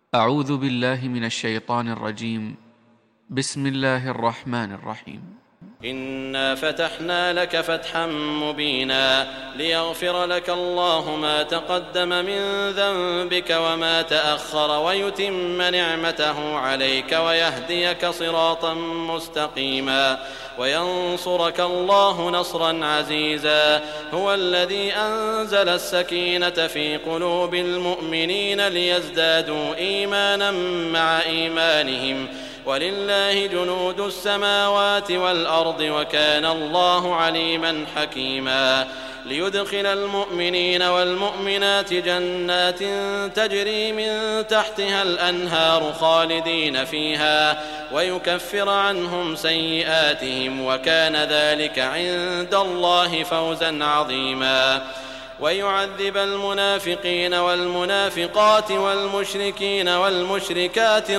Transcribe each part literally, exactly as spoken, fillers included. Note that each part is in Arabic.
أعوذ بالله من الشيطان الرجيم. بسم الله الرحمن الرحيم. إنا فتحنا لك فتحا مبينا ليغفر لك الله ما تقدم من ذنبك وما تأخر ويتم نعمته عليك ويهديك صراطا مستقيما وينصرك الله نصرا عزيزا. هو الذي أنزل السكينة في قلوب المؤمنين ليزدادوا إيمانا مع إيمانهم ولله جنود السماوات والأرض وكان الله عليما حكيما. ليدخل المؤمنين والمؤمنات جنات تجري من تحتها الأنهار خالدين فيها ويكفر عنهم سيئاتهم وكان ذلك عند الله فوزا عظيما. ويعذب المنافقين والمنافقات والمشركين والمشركات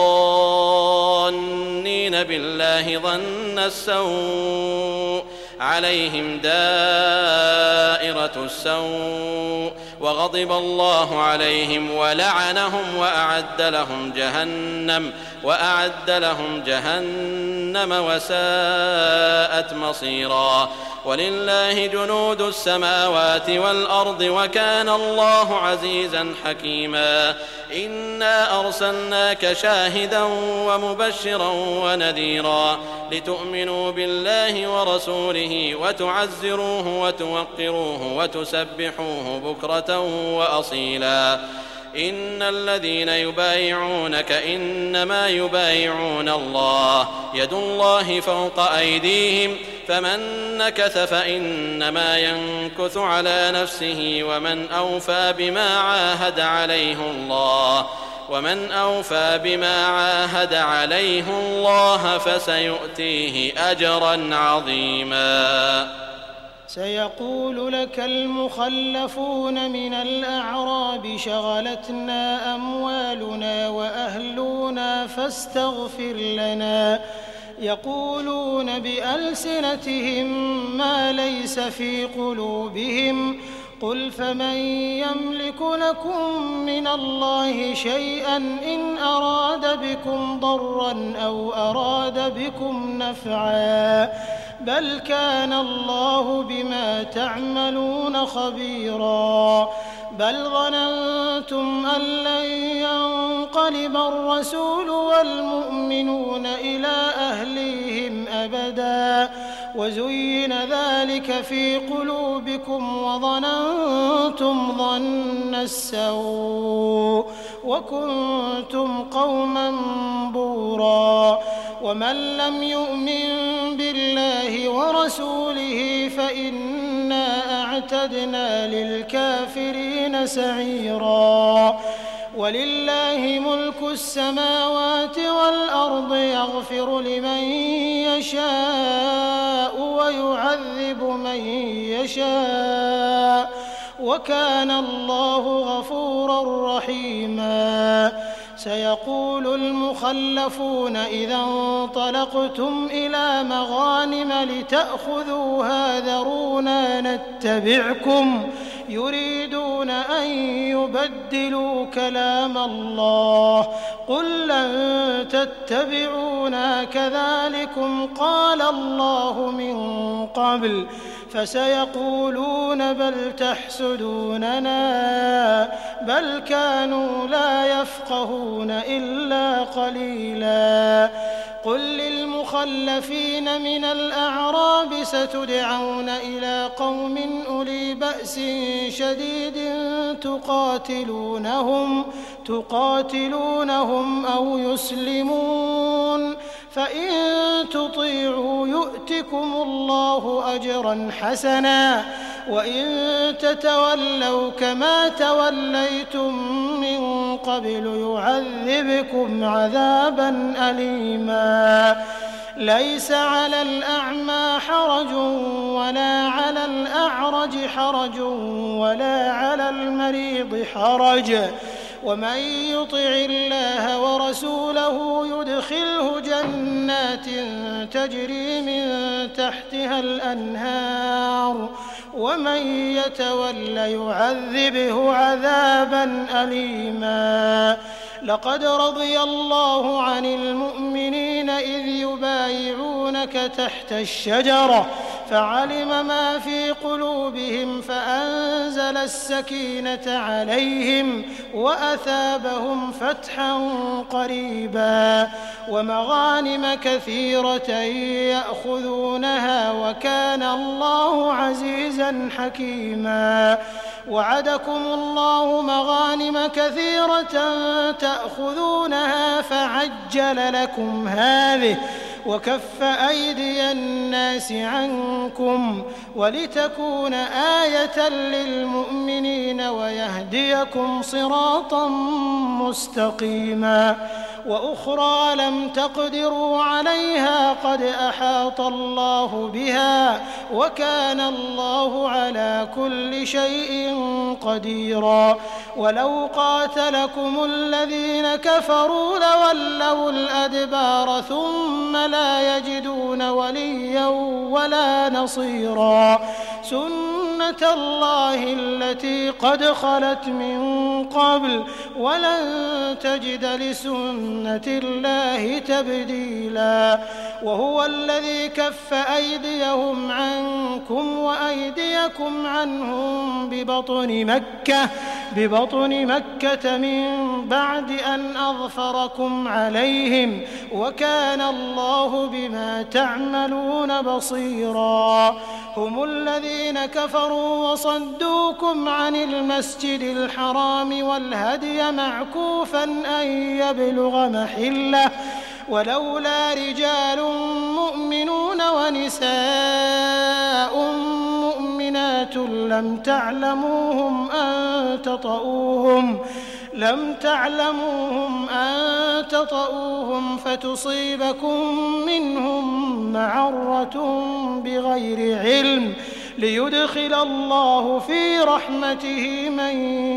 الظانين بالله ظن السوء عليهم دائرة السوء وغضب الله عليهم ولعنهم وأعد لهم جهنم وأعد لهم جهنم وساءت مصيرا. ولله جنود السماوات والأرض وكان الله عزيزا حكيما. إنا أرسلناك شاهدا ومبشرا ونذيرا لتؤمنوا بالله ورسوله وتعزروه وتوقروه وتسبحوه بكرة وأصيلا. إن الذين يبايعونك إنما يبايعون الله يد الله فوق أيديهم فمن نكث فإنما ينكث على نفسه ومن أوفى بما عاهد عليه الله ومن أوفى بما عاهد عليه الله فسيؤتيه أجرا عظيما. سيقول لك المخلفون من الأعراب شغلتنا أموالنا وأهلنا فاستغفر لنا يقولون بألسنتهم ما ليس في قلوبهم قل فمن يملك لكم من الله شيئا إن أراد بكم ضرا أو أراد بكم نفعا بل كان الله بما تعملون خبيرا. بل ظننتم أن لن ينقلب الرسول والمؤمنون إلى أهليهم أبدا وزين ذلك في قلوبكم وظننتم ظن السوء وكنتم قوما بورا. ومن لم يؤمن بالله ورسوله فإنا أعتدنا للكافرين سعيرا. ولله ملك السماوات والأرض يغفر لمن يشاء ويعذب من يشاء وكان الله غفورا رحيما. سيقول المخلفون إذا انطلقتم إلى مغانم لتأخذوها ذرونا نتبعكم يريدون أن يبدلوا كلام الله قل لن تتبعونا كذلكم قال الله من قبل فسيقولون بل تحسدوننا بل كانوا لا يفقهون إلا قليلا. قل للمخلفين من الأعراب ستدعون إلى قوم أولي بأس شديد تقاتلونهم تقاتلونهم أو يسلمون فإن تطيعوا يؤتكم الله أجرا حسنا وإن تتولوا كما توليتم من قبل يعذبكم عذابا أليما. ليس على الأعمى حرج ولا على الأعرج حرج ولا على المريض حرج ومن يطع الله ورسوله يدخله جنات تجري من تحتها الأنهار ومن يتول يعذبه عذابا أليما. لقد رضي الله عن المؤمنين إذ يبايعونك تحت الشجرة فعلم ما في قلوبهم فأنزل السكينة عليهم وأثابهم فتحا قريبا ومغانم كثيرة يأخذونها وكان الله عزيزا حكيما. وعدكم الله مغانم كثيرة تأخذونها فعجل لكم هذه وكف أيدي الناس عنكم ولتكون آية للمؤمنين ويهديكم صراطا مستقيما. وأخرى لم تقدروا عليها قد أحاط الله بها وكان الله على كل شيء قديرا. ولو قاتلكم الذين كفروا لولوا الأدبار ثم لا يجدون وليا ولا نصيرا. سنة الله التي قد خلت من قبل ولن تجد لسنة الله تبديلا. وهو الذي كف أيديهم عنكم وأيديكم عنهم ببطن مكة ببطن مكة من بعد أن أظفركم عليهم وكان الله بما تعملون بصيرا. هم الذين كفروا وصدوكم عن المسجد الحرام والهدي معكوفا أن يبلغ محله ولولا رجال مؤمنون ونساء مؤمنات لم تعلموهم أن تطؤوهم لم تعلموهم أن تطؤوهم فتصيبكم منهم معرة بغير علم ليدخل الله في رحمته من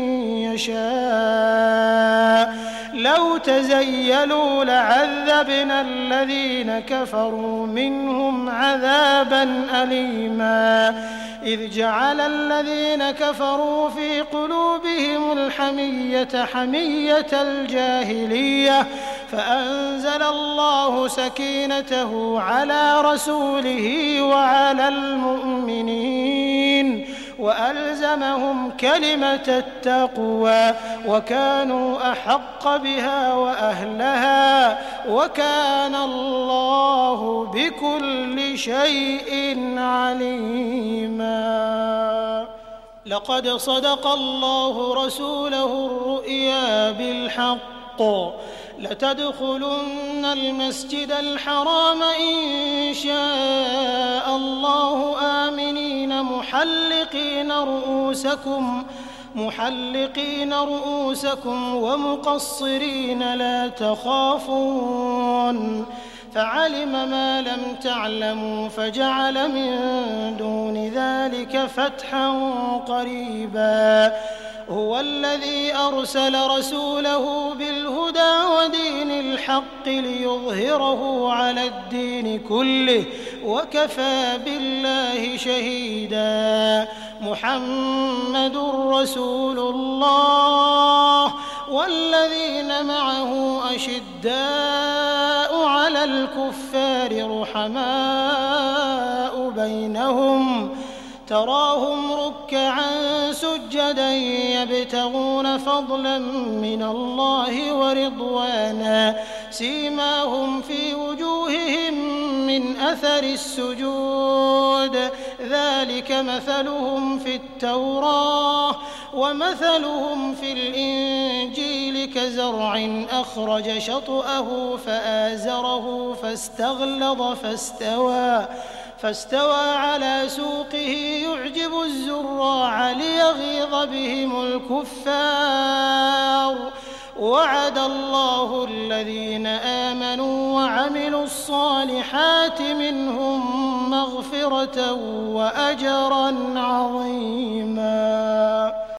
يشاء. لو تزيلوا لعذبنا الذين كفروا منهم عذابا أليما. إذ جعل الذين كفروا في قلوبهم الحمية حمية الجاهلية فأنزل الله سكينته على رسوله وعلى المؤمنين وألزمهم كلمة التقوى وكانوا أحق بها وأهلها وكان الله بكل شيء عليما. لقد صدق الله رسوله الرؤيا بالحق لتدخلن المسجد الحرام إن شاء الله آمنين محلقين رؤوسكم محلقين رؤوسكم ومقصرين لا تخافون فعلم ما لم تعلموا فجعل من دون ذلك فتحا قريبا. هو الذي أرسل رسوله بالهدى ودين الحق ليظهره على الدين كله وكفى بالله شهيدا. محمد رسول الله والذين معه أشداء على الكفار رحماء بينهم تراهم ركعا سجدا يبتغون فضلا من الله ورضوانا سيماهم في وجوههم من أثر السجود ذلك مثلهم في التوراة ومثلهم في الإنجيل كزرع أخرج شطأه فآزره فاستغلظ فاستوى فاستوى على سوقه يعجب الزراع ليغيظ بهم الكفار. وعد الله الذين آمنوا وعملوا الصالحات منهم مغفرة وأجرا عظيما.